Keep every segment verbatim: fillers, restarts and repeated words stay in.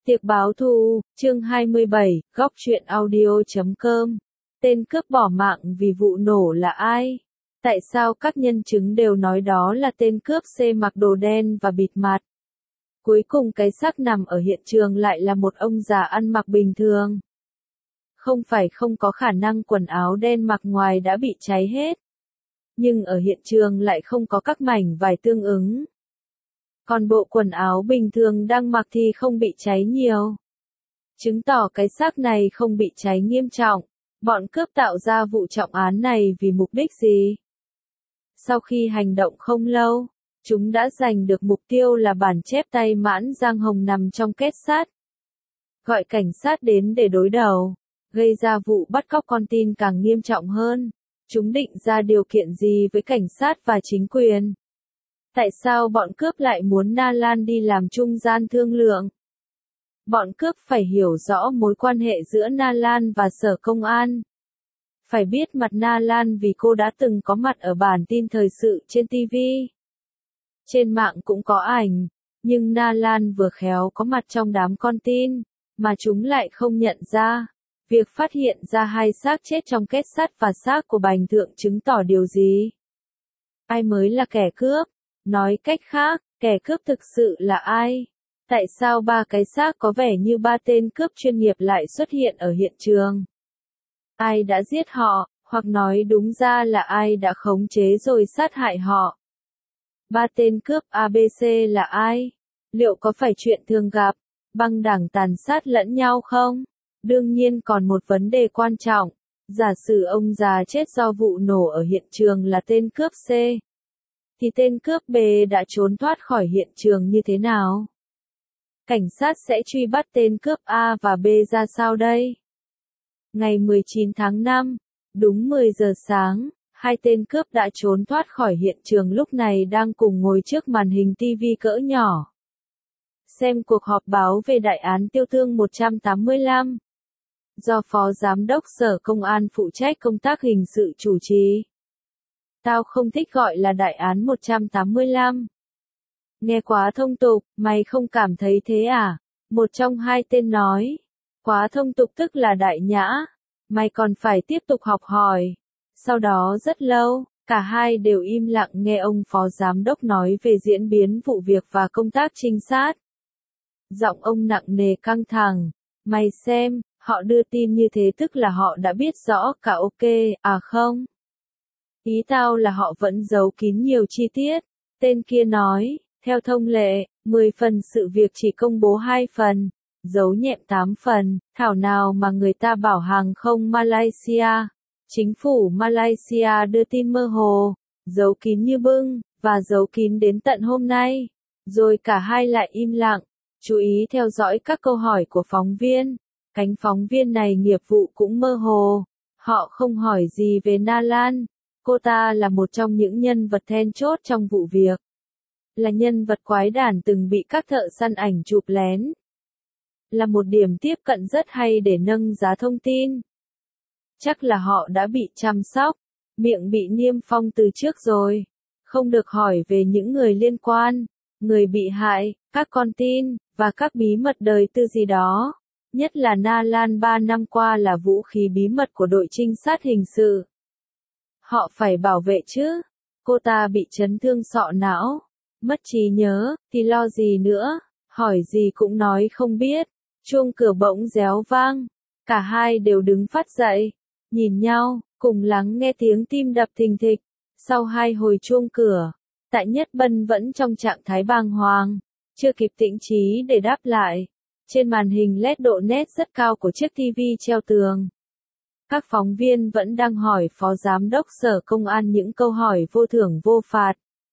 Tiệc báo thù, chương hai mươi bảy, góc truyện audio chấm com. Tên cướp bỏ mạng vì vụ nổ là ai? Tại sao các nhân chứng đều nói đó là tên cướp C mặc đồ đen và bịt mặt? Cuối cùng cái xác nằm ở hiện trường lại là một ông già ăn mặc bình thường. Không phải không có khả năng quần áo đen mặc ngoài đã bị cháy hết. Nhưng ở hiện trường lại không có các mảnh vải tương ứng. Còn bộ quần áo bình thường đang mặc thì không bị cháy nhiều. Chứng tỏ cái xác này không bị cháy nghiêm trọng. Bọn cướp tạo ra vụ trọng án này vì mục đích gì? Sau khi hành động không lâu, chúng đã giành được mục tiêu là bản chép tay Mãn Giang Hồng nằm trong kết sắt. Gọi cảnh sát đến để đối đầu, gây ra vụ bắt cóc con tin càng nghiêm trọng hơn. Chúng định ra điều kiện gì với cảnh sát và chính quyền? Tại sao bọn cướp lại muốn Na Lan đi làm trung gian thương lượng? Bọn cướp phải hiểu rõ mối quan hệ giữa Na Lan và Sở Công an. Phải biết mặt Na Lan vì cô đã từng có mặt ở bản tin thời sự trên ti vi. Trên mạng cũng có ảnh, nhưng Na Lan vừa khéo có mặt trong đám con tin, mà chúng lại không nhận ra. Việc phát hiện ra hai xác chết trong kết sắt và xác của Bành Thượng chứng tỏ điều gì? Ai mới là kẻ cướp? Nói cách khác, kẻ cướp thực sự là ai? Tại sao ba cái xác có vẻ như ba tên cướp chuyên nghiệp lại xuất hiện ở hiện trường? Ai đã giết họ, hoặc nói đúng ra là ai đã khống chế rồi sát hại họ? Ba tên cướp a bê xê là ai? Liệu có phải chuyện thường gặp, băng đảng tàn sát lẫn nhau không? Đương nhiên còn một vấn đề quan trọng. Giả sử ông già chết do vụ nổ ở hiện trường là tên cướp C. Thì tên cướp B đã trốn thoát khỏi hiện trường như thế nào? Cảnh sát sẽ truy bắt tên cướp A và B ra sao đây? Ngày mười chín tháng năm, đúng mười giờ sáng, hai tên cướp đã trốn thoát khỏi hiện trường lúc này đang cùng ngồi trước màn hình ti vi cỡ nhỏ. Xem cuộc họp báo về đại án Tiêu Thương một trăm tám mươi lăm. Do Phó Giám đốc Sở Công an phụ trách công tác hình sự chủ trì. Tao không thích gọi là đại án một trăm tám mươi lăm. Nghe quá thông tục, mày không cảm thấy thế à? Một trong hai tên nói. Quá thông tục tức là đại nhã. Mày còn phải tiếp tục học hỏi. Sau đó rất lâu, cả hai đều im lặng nghe ông Phó Giám đốc nói về diễn biến vụ việc và công tác trinh sát. Giọng ông nặng nề căng thẳng. Mày xem, họ đưa tin như thế tức là họ đã biết rõ cả ok, à không? Ý tao là họ vẫn giấu kín nhiều chi tiết. Tên kia nói, theo thông lệ, mười phần sự việc chỉ công bố hai phần, giấu nhẹm tám phần, thảo nào mà người ta bảo hàng không Malaysia. Chính phủ Malaysia đưa tin mơ hồ, giấu kín như bưng, và giấu kín đến tận hôm nay. Rồi cả hai lại im lặng, chú ý theo dõi các câu hỏi của phóng viên. Cánh phóng viên này nghiệp vụ cũng mơ hồ. Họ không hỏi gì về Na Lan. Cô ta là một trong những nhân vật then chốt trong vụ việc. Là nhân vật quái đản từng bị các thợ săn ảnh chụp lén. Là một điểm tiếp cận rất hay để nâng giá thông tin. Chắc là họ đã bị chăm sóc, miệng bị niêm phong từ trước rồi. Không được hỏi về những người liên quan, người bị hại, các con tin, và các bí mật đời tư gì đó. Nhất là Na Lan ba năm qua là vũ khí bí mật của đội trinh sát hình sự. Họ phải bảo vệ chứ. Cô ta bị chấn thương sọ não, mất trí nhớ, thì lo gì nữa, hỏi gì cũng nói không biết. Chuông cửa bỗng réo vang, cả hai đều đứng phát dậy, nhìn nhau, cùng lắng nghe tiếng tim đập thình thịch. Sau hai hồi chuông cửa, Tạ Nhất Bân vẫn trong trạng thái bàng hoàng, chưa kịp tĩnh trí để đáp lại. Trên màn hình led độ nét rất cao của chiếc ti vi treo tường. Các phóng viên vẫn đang hỏi Phó Giám đốc Sở Công an những câu hỏi vô thưởng vô phạt.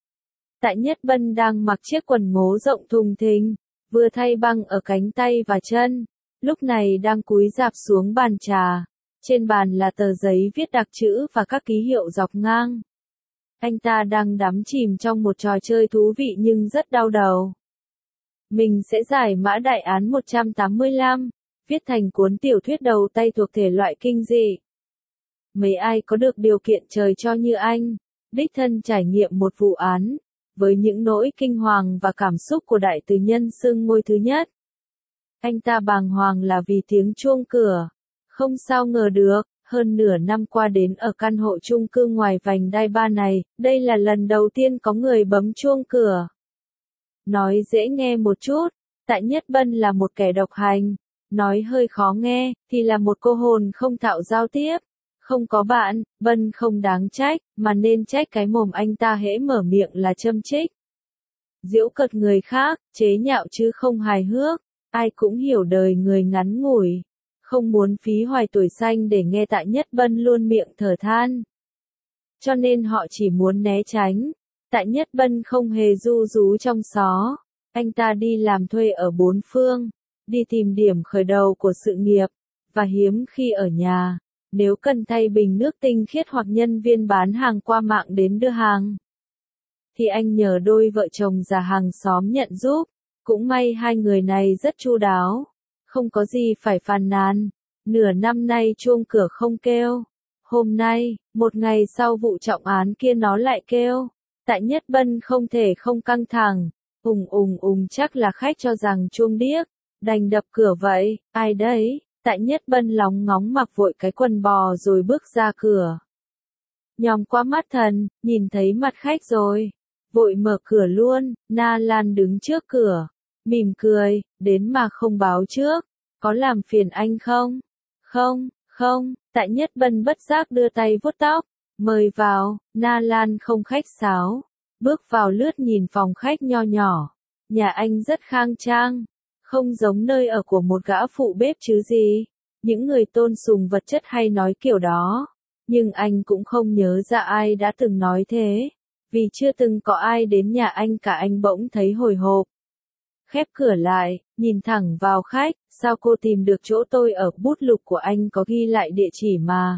Tạ Nhất Bân đang mặc chiếc quần ngố rộng thùng thình, vừa thay băng ở cánh tay và chân, lúc này đang cúi rạp xuống bàn trà. Trên bàn là tờ giấy viết đặc chữ và các ký hiệu dọc ngang. Anh ta đang đắm chìm trong một trò chơi thú vị nhưng rất đau đầu. Mình sẽ giải mã đại án một trăm tám mươi lăm, viết thành cuốn tiểu thuyết đầu tay thuộc thể loại kinh dị. Mấy ai có được điều kiện trời cho như anh, đích thân trải nghiệm một vụ án, với những nỗi kinh hoàng và cảm xúc của đại từ nhân xưng ngôi thứ nhất. Anh ta bàng hoàng là vì tiếng chuông cửa. Không sao ngờ được, hơn nửa năm qua đến ở căn hộ chung cư ngoài vành đai ba này, đây là lần đầu tiên có người bấm chuông cửa. Nói dễ nghe một chút, Tạ Nhất Bân là một kẻ độc hành. Nói hơi khó nghe, thì là một cô hồn không thạo giao tiếp. Không có bạn, Bân không đáng trách, mà nên trách cái mồm anh ta hễ mở miệng là châm chích. Giễu cợt người khác, chế nhạo chứ không hài hước. Ai cũng hiểu đời người ngắn ngủi. Không muốn phí hoài tuổi xanh để nghe Tạ Nhất Bân luôn miệng thở than. Cho nên họ chỉ muốn né tránh. Tạ Nhất Bân không hề ru rú trong xó. Anh ta đi làm thuê ở bốn phương. Đi tìm điểm khởi đầu của sự nghiệp. Và hiếm khi ở nhà. Nếu cần thay bình nước tinh khiết hoặc nhân viên bán hàng qua mạng đến đưa hàng, thì anh nhờ đôi vợ chồng già hàng xóm nhận giúp. Cũng may hai người này rất chu đáo. Không có gì phải phàn nàn. Nửa năm nay chuông cửa không kêu. Hôm nay, một ngày sau vụ trọng án kia nó lại kêu. Tạ Nhất Bân không thể không căng thẳng. Ùng ùng ùng chắc là khách cho rằng chuông điếc. Đành đập cửa vậy, ai đấy? Tạ Nhất Bân lóng ngóng mặc vội cái quần bò rồi bước ra cửa. Nhòm qua mắt thần, nhìn thấy mặt khách rồi. Vội mở cửa luôn, Na Lan đứng trước cửa. Mỉm cười, đến mà không báo trước. Có làm phiền anh không? Không, không, Tạ Nhất Bân bất giác đưa tay vuốt tóc. Mời vào, Na Lan không khách sáo. Bước vào lướt nhìn phòng khách nho nhỏ. Nhà anh rất khang trang. Không giống nơi ở của một gã phụ bếp chứ gì. Những người tôn sùng vật chất hay nói kiểu đó. Nhưng anh cũng không nhớ ra ai đã từng nói thế. Vì chưa từng có ai đến nhà anh cả, anh bỗng thấy hồi hộp. Khép cửa lại, nhìn thẳng vào khách, sao cô tìm được chỗ tôi ở, bút lục của anh có ghi lại địa chỉ mà.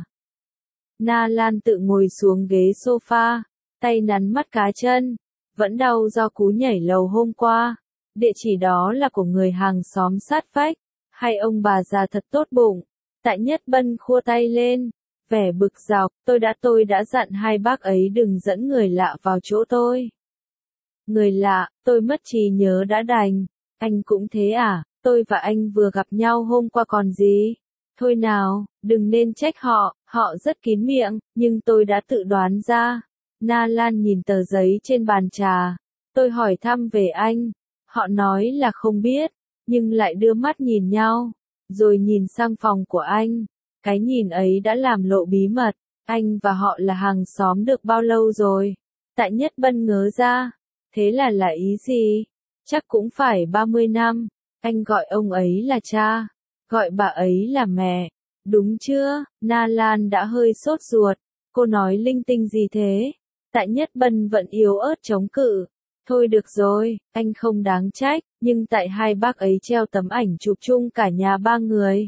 Na Lan tự ngồi xuống ghế sofa, tay nắn mắt cá chân, vẫn đau do cú nhảy lầu hôm qua. Địa chỉ đó là của người hàng xóm sát vách, hay ông bà già thật tốt bụng. Tạ Nhất Bân khua tay lên, vẻ bực dọc, tôi đã tôi đã dặn hai bác ấy đừng dẫn người lạ vào chỗ tôi. Người lạ, tôi mất trí nhớ đã đành. Anh cũng thế à, tôi và anh vừa gặp nhau hôm qua còn gì. Thôi nào, đừng nên trách họ, họ rất kín miệng, nhưng tôi đã tự đoán ra. Na Lan nhìn tờ giấy trên bàn trà. Tôi hỏi thăm về anh. Họ nói là không biết, nhưng lại đưa mắt nhìn nhau, rồi nhìn sang phòng của anh. Cái nhìn ấy đã làm lộ bí mật. Anh và họ là hàng xóm được bao lâu rồi? Tạ Nhất Bân ngớ ra. Thế là là ý gì? Chắc cũng phải ba mươi năm. Anh gọi ông ấy là cha, gọi bà ấy là mẹ. Đúng chưa? Na Lan đã hơi sốt ruột. Cô nói linh tinh gì thế? Tạ Nhất Bân vẫn yếu ớt chống cự. Thôi được rồi, anh không đáng trách, nhưng tại hai bác ấy treo tấm ảnh chụp chung cả nhà ba người.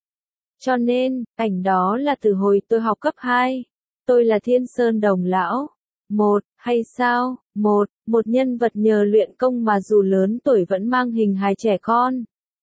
Cho nên, ảnh đó là từ hồi tôi học cấp hai. Tôi là Thiên Sơn Đồng Lão. Một, hay sao? Một, một nhân vật nhờ luyện công mà dù lớn tuổi vẫn mang hình hài trẻ con.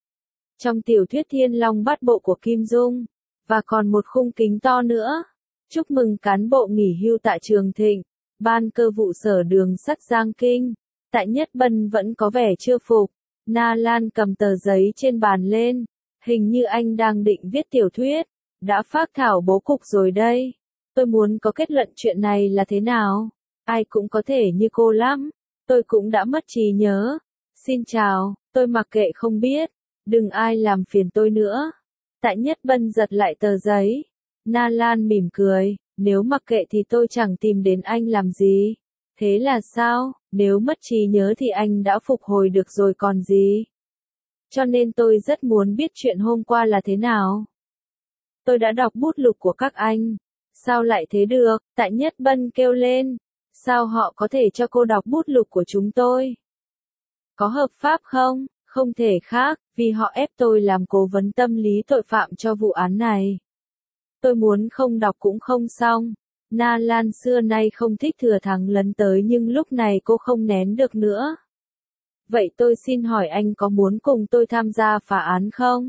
Trong tiểu thuyết Thiên Long Bát Bộ của Kim Dung. Và còn một khung kính to nữa. Chúc mừng cán bộ nghỉ hưu Tạ Trường Thịnh. Ban cơ vụ sở đường sắt Giang Kinh. Tạ Nhất Bân vẫn có vẻ chưa phục. Na Lan cầm tờ giấy trên bàn lên. Hình như anh đang định viết tiểu thuyết. Đã phác thảo bố cục rồi đây. Tôi muốn có kết luận chuyện này là thế nào. Ai cũng có thể như cô lắm. Tôi cũng đã mất trí nhớ. Xin chào, tôi mặc kệ không biết. Đừng ai làm phiền tôi nữa. Tạ Nhất Bân giật lại tờ giấy. Na Lan mỉm cười. Nếu mặc kệ thì tôi chẳng tìm đến anh làm gì. Thế là sao? Nếu mất trí nhớ thì anh đã phục hồi được rồi còn gì. Cho nên tôi rất muốn biết chuyện hôm qua là thế nào. Tôi đã đọc bút lục của các anh. Sao lại thế được? Tạ Nhất Bân kêu lên. Sao họ có thể cho cô đọc bút lục của chúng tôi? Có hợp pháp không? Không thể khác, vì họ ép tôi làm cố vấn tâm lý tội phạm cho vụ án này. Tôi muốn không đọc cũng không xong. Na Lan xưa nay không thích thừa thắng lấn tới nhưng lúc này cô không nén được nữa. Vậy tôi xin hỏi anh có muốn cùng tôi tham gia phá án không?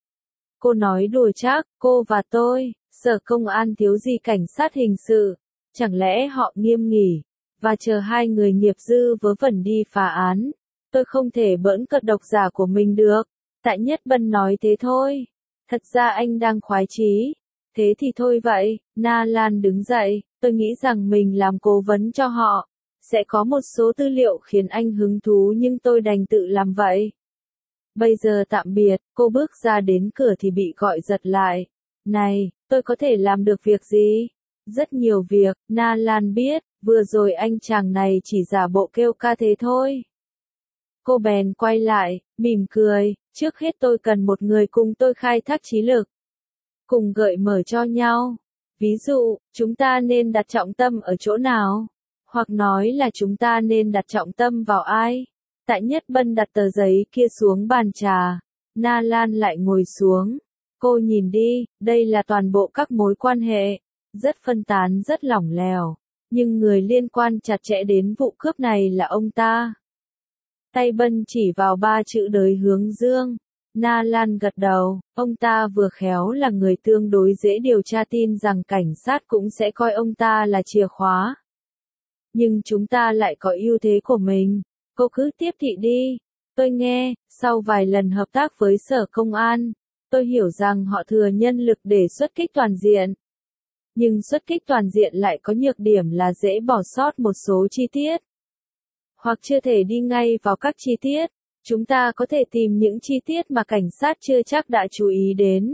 Cô nói đùa chắc, cô và tôi, sở công an thiếu gì cảnh sát hình sự. Chẳng lẽ họ nghiêm nghỉ, và chờ hai người nghiệp dư vớ vẩn đi phá án. Tôi không thể bỡn cợt độc giả của mình được. Tại Nhất Bân nói thế thôi. Thật ra anh đang khoái chí. Thế thì thôi vậy, Na Lan đứng dậy, tôi nghĩ rằng mình làm cố vấn cho họ. Sẽ có một số tư liệu khiến anh hứng thú nhưng tôi đành tự làm vậy. Bây giờ tạm biệt, cô bước ra đến cửa thì bị gọi giật lại. Này, tôi có thể làm được việc gì? Rất nhiều việc, Na Lan biết, vừa rồi anh chàng này chỉ giả bộ kêu ca thế thôi. Cô bèn quay lại, mỉm cười, trước hết tôi cần một người cùng tôi khai thác trí lực. Cùng gợi mở cho nhau. Ví dụ, chúng ta nên đặt trọng tâm ở chỗ nào? Hoặc nói là chúng ta nên đặt trọng tâm vào ai? Tại Nhất Bân đặt tờ giấy kia xuống bàn trà. Na Lan lại ngồi xuống. Cô nhìn đi, đây là toàn bộ các mối quan hệ. Rất phân tán rất lỏng lẻo. Nhưng người liên quan chặt chẽ đến vụ cướp này là ông ta. Tay Bân chỉ vào ba chữ Đới Hướng Dương. Na Lan gật đầu, ông ta vừa khéo là người tương đối dễ điều tra, tin rằng cảnh sát cũng sẽ coi ông ta là chìa khóa. Nhưng chúng ta lại có ưu thế của mình. Cô cứ tiếp thị đi. Tôi nghe, sau vài lần hợp tác với sở công an, tôi hiểu rằng họ thừa nhân lực để xuất kích toàn diện. Nhưng xuất kích toàn diện lại có nhược điểm là dễ bỏ sót một số chi tiết. Hoặc chưa thể đi ngay vào các chi tiết. Chúng ta có thể tìm những chi tiết mà cảnh sát chưa chắc đã chú ý đến.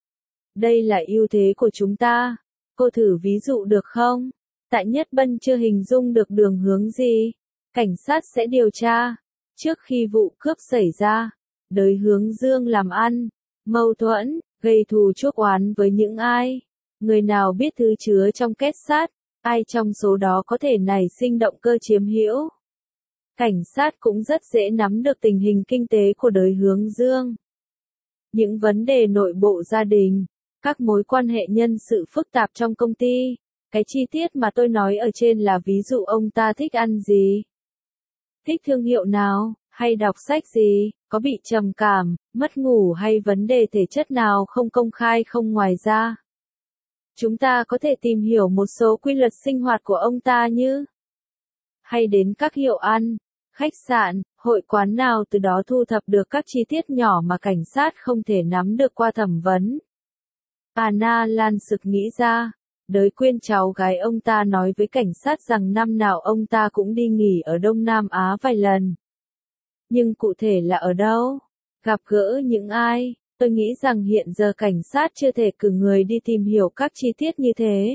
Đây là ưu thế của chúng ta. Cô thử ví dụ được không? Tại Nhất Bân chưa hình dung được đường hướng gì. Cảnh sát sẽ điều tra. Trước khi vụ cướp xảy ra, Đới Hướng Dương làm ăn, mâu thuẫn, gây thù chuốc oán với những ai? Người nào biết thứ chứa trong két sắt? Ai trong số đó có thể nảy sinh động cơ chiếm hữu? Cảnh sát cũng rất dễ nắm được tình hình kinh tế của Đới Hướng Dương. Những vấn đề nội bộ gia đình, các mối quan hệ nhân sự phức tạp trong công ty. Cái chi tiết mà tôi nói ở trên là ví dụ ông ta thích ăn gì, thích thương hiệu nào, hay đọc sách gì, có bị trầm cảm, mất ngủ hay vấn đề thể chất nào không công khai không. Ngoài ra, chúng ta có thể tìm hiểu một số quy luật sinh hoạt của ông ta như hay đến các hiệu ăn, khách sạn, hội quán nào, từ đó thu thập được các chi tiết nhỏ mà cảnh sát không thể nắm được qua thẩm vấn. À, Na Lan sực nghĩ ra, Đới Quyên cháu gái ông ta nói với cảnh sát rằng năm nào ông ta cũng đi nghỉ ở Đông Nam Á vài lần. Nhưng cụ thể là ở đâu? Gặp gỡ những ai? Tôi nghĩ rằng hiện giờ cảnh sát chưa thể cử người đi tìm hiểu các chi tiết như thế.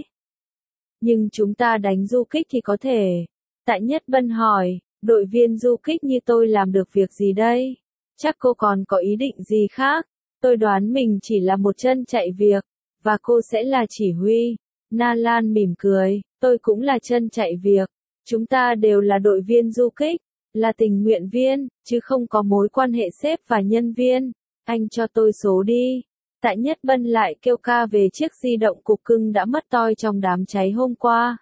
Nhưng chúng ta đánh du kích thì có thể. Tại Nhất Bân hỏi, đội viên du kích như tôi làm được việc gì đây? Chắc cô còn có ý định gì khác? Tôi đoán mình chỉ là một chân chạy việc, và cô sẽ là chỉ huy. Na Lan mỉm cười, tôi cũng là chân chạy việc. Chúng ta đều là đội viên du kích, là tình nguyện viên, chứ không có mối quan hệ sếp và nhân viên. Anh cho tôi số đi. Tại Nhất Bân lại kêu ca về chiếc di động cục cưng đã mất toi trong đám cháy hôm qua.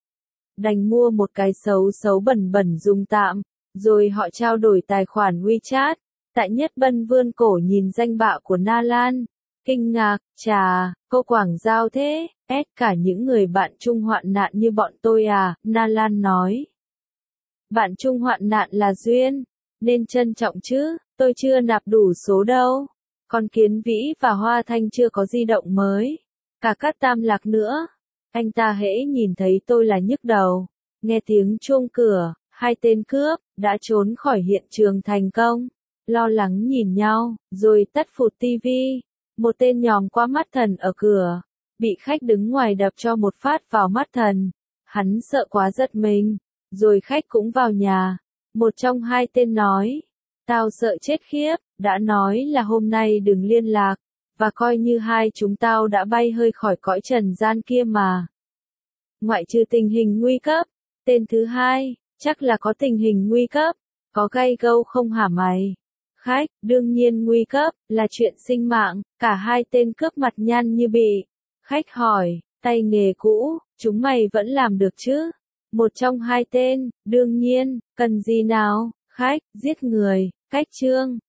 Đành mua một cái xấu xấu bẩn bẩn dùng tạm, rồi họ trao đổi tài khoản WeChat. Tại Nhất Bân vươn cổ nhìn danh bạ của Na Lan. Kinh ngạc, chà, cô quảng giao thế, ép cả những người bạn chung hoạn nạn như bọn tôi à, Na Lan nói. Bạn chung hoạn nạn là duyên, nên trân trọng chứ, tôi chưa nạp đủ số đâu. Còn Kiến Vĩ và Hoa Thanh chưa có di động mới. Cả Cát Tam Lạc nữa. Anh ta hễ nhìn thấy tôi là nhức đầu. Nghe tiếng chuông cửa, hai tên cướp đã trốn khỏi hiện trường thành công. Lo lắng nhìn nhau, rồi tắt phụt tivi. Một tên nhòm qua mắt thần ở cửa, bị khách đứng ngoài đập cho một phát vào mắt thần. Hắn sợ quá giật mình, rồi khách cũng vào nhà. Một trong hai tên nói, tao sợ chết khiếp, đã nói là hôm nay đừng liên lạc, và coi như hai chúng tao đã bay hơi khỏi cõi trần gian kia mà. Ngoại trừ tình hình nguy cấp. Tên thứ hai, chắc là có tình hình nguy cấp, có gay gâu không hả mày? Khách, đương nhiên nguy cấp, là chuyện sinh mạng. Cả hai tên cướp mặt nhăn như bị. Khách hỏi, tay nghề cũ, chúng mày vẫn làm được chứ? Một trong hai tên, đương nhiên, cần gì nào? Khách, giết người, cách trương,